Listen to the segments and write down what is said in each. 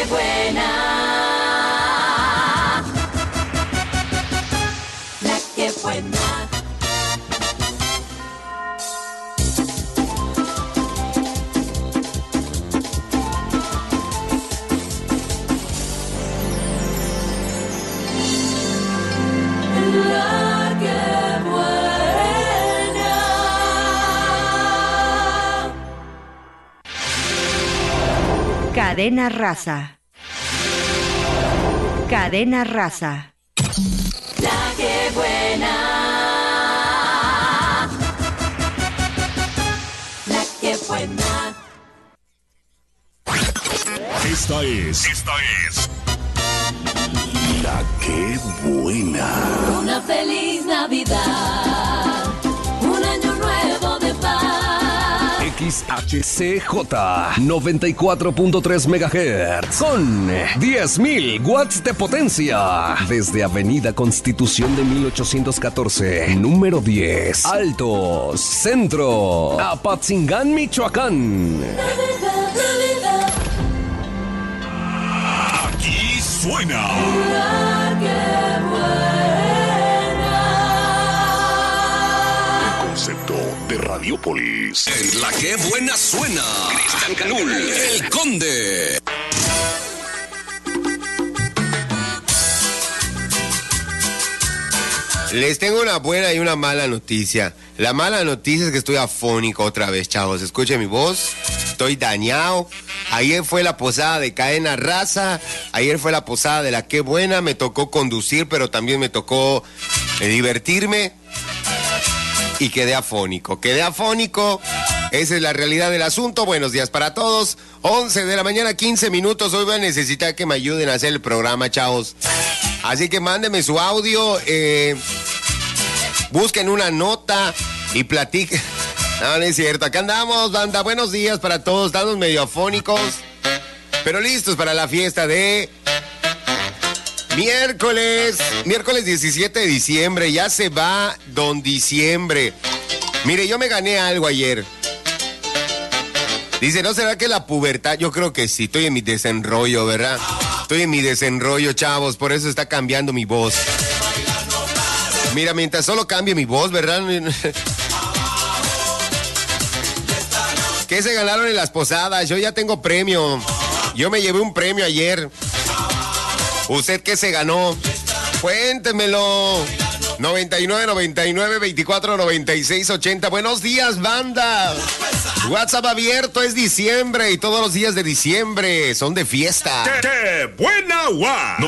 buena. La que buena. Cadena Raza. Cadena Raza. La que buena. La que buena. Esta es La que buena. Una feliz Navidad. Un año nuevo de paz. XHCJ 94.3 MHz con 10.000 watts de potencia desde Avenida Constitución de 1814, número 10, Altos, Centro, Apatzingán, Michoacán. Navidad, Navidad. Aquí suena La que buena. concepto de Radiópolis. En La que buena suena, Cristian Canul, El Conde. Les tengo una buena y una mala noticia. La mala noticia es que estoy afónico otra vez, chavos. Escuchen mi voz. Estoy dañado. Ayer fue la posada de Cadena Raza. Ayer fue la posada de La que buena. Me tocó conducir, pero también me tocó divertirme. Y quedé afónico. Esa es la realidad del asunto. Buenos días para todos. 11 de la mañana, 15 minutos. Hoy voy a necesitar que me ayuden a hacer el programa, chavos. Así que mándenme su audio. Busquen una nota y platiquen. No, no es cierto. Acá andamos, banda. Buenos días para todos. Estamos medio afónicos, pero listos para la fiesta de miércoles 17 de diciembre. Ya se va don diciembre. Mire, yo me gané algo ayer. Dice, ¿no será que la pubertad? Yo creo que sí, estoy en mi desenrollo, ¿verdad? Estoy en mi desenrollo, chavos, por eso está cambiando mi voz. Mira, mientras solo cambie mi voz, ¿verdad? ¿Qué se ganaron en las posadas? Yo ya tengo premio. Yo me llevé un premio ayer. ¿Usted qué se ganó? Cuéntemelo. 9999-249680. Buenos días, banda. WhatsApp abierto, es diciembre y todos los días de diciembre son de fiesta. ¡Qué buena UA!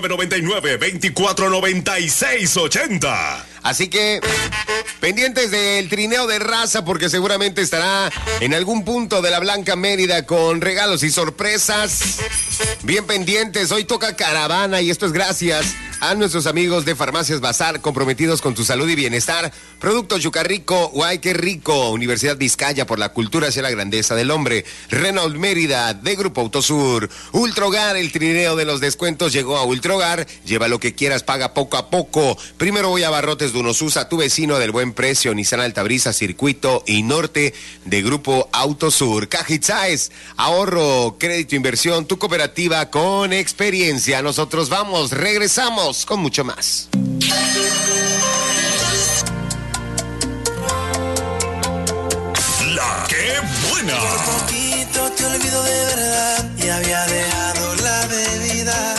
9999-249680. Así que pendientes del trineo de raza porque seguramente estará en algún punto de la Blanca Mérida con regalos y sorpresas. Bien pendientes, hoy toca caravana y esto es gracias a nuestros amigos de Farmacias Bazar, comprometidos con tu salud y bienestar. Productos Yucarrico, guay, qué rico. Universidad Vizcaya, por la cultura hacia la grandeza del hombre. Renault Mérida, de Grupo Autosur. Ultrogar, el trineo de los descuentos llegó a Ultrogar. Lleva lo que quieras, paga poco a poco. Primero voy a Barrotes Dunosusa, tu vecino del buen precio. Nissan Altabrisa, Circuito y Norte, de Grupo Autosur. Cajitzaes, ahorro, crédito, inversión, tu cooperativa con experiencia. Nosotros vamos, regresamos con mucho más. La que buena. Por poquito te olvido de verdad y había dejado la bebida.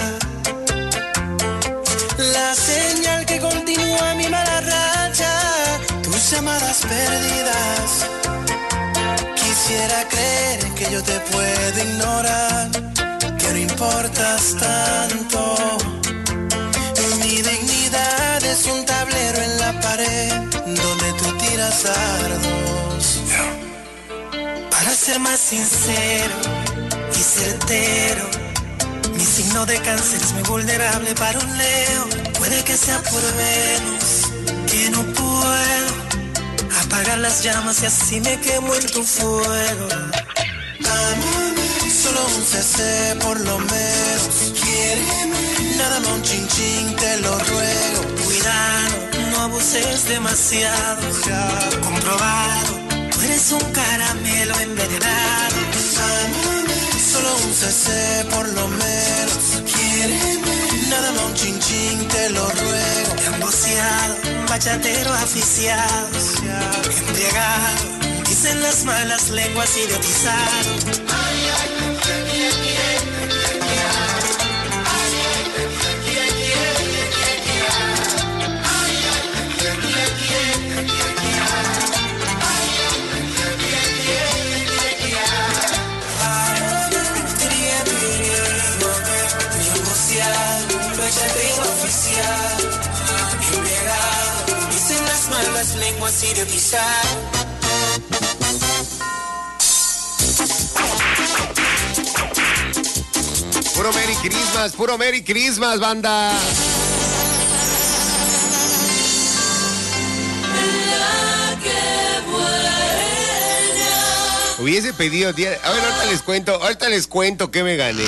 La señal que continúa mi mala racha, tus llamadas perdidas. Quisiera creer que yo te puedo ignorar, que no importas tanto. Mi dignidad es un tablero en la pared donde tú tiras dardos. Para ser más sincero y certero, mi signo de cáncer es muy vulnerable para un Leo. Puede que sea por Venus, que no puedo apagar las llamas y así me quemo en tu fuego. Amame, solo un cc por lo menos. Quiéreme, nada más un chin chin, te lo ruego. Cuidado, no abuses demasiado. Comprobado, tú eres un caramelo envenenado. Amame, solo un Sé por lo menos, quiéreme. Nada más un chin chin, te lo ruego. Emboceado, bachatero aficiado, embriagado. Dicen las malas lenguas, idiotizado. Dicen las malas lenguas, idiotizado. Puro Merry Christmas, banda. Hubiese pedido, a ver, ahorita les cuento que me gané.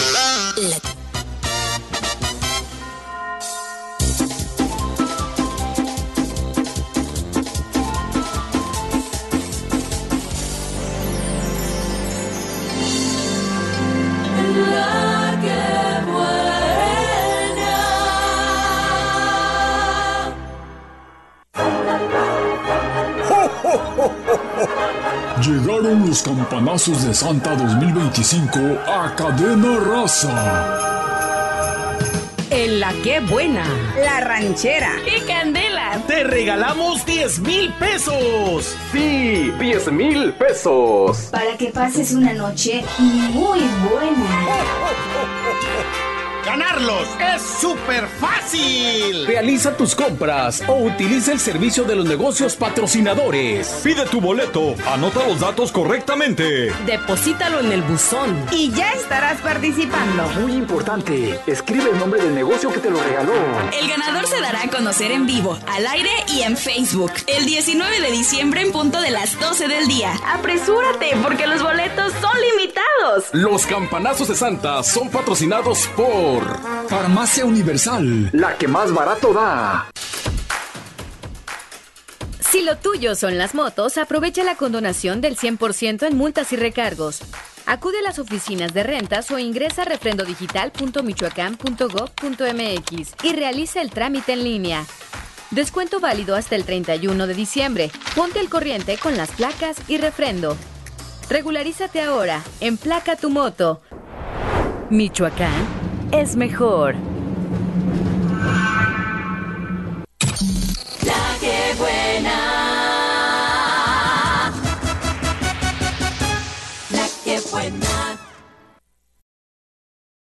Llegaron los campanazos de Santa 2025 a Cadena Raza. En La Qué Buena, La Ranchera y Candela te regalamos 10,000 pesos. Sí, 10,000 pesos. Para que pases una noche muy buena. ¡Ganarlos es súper fácil! Realiza tus compras o utiliza el servicio de los negocios patrocinadores. Pide tu boleto, anota los datos correctamente. Deposítalo en el buzón y ya estarás participando. Muy importante, escribe el nombre del negocio que te lo regaló. El ganador se dará a conocer en vivo, al aire y en Facebook, el 19 de diciembre en punto de las 12 del día. ¡Apresúrate, porque los boletos son limitados! Los campanazos de Santa son patrocinados por Farmacia Universal, la que más barato da. Si lo tuyo son las motos, aprovecha la condonación del 100% en multas y recargos. Acude a las oficinas de rentas o ingresa a refrendodigital.michoacán.gov.mx y realiza el trámite en línea. Descuento válido hasta el 31 de diciembre. Ponte al corriente con las placas y refrendo. Regularízate ahora. Emplaca tu moto. Michoacán es mejor.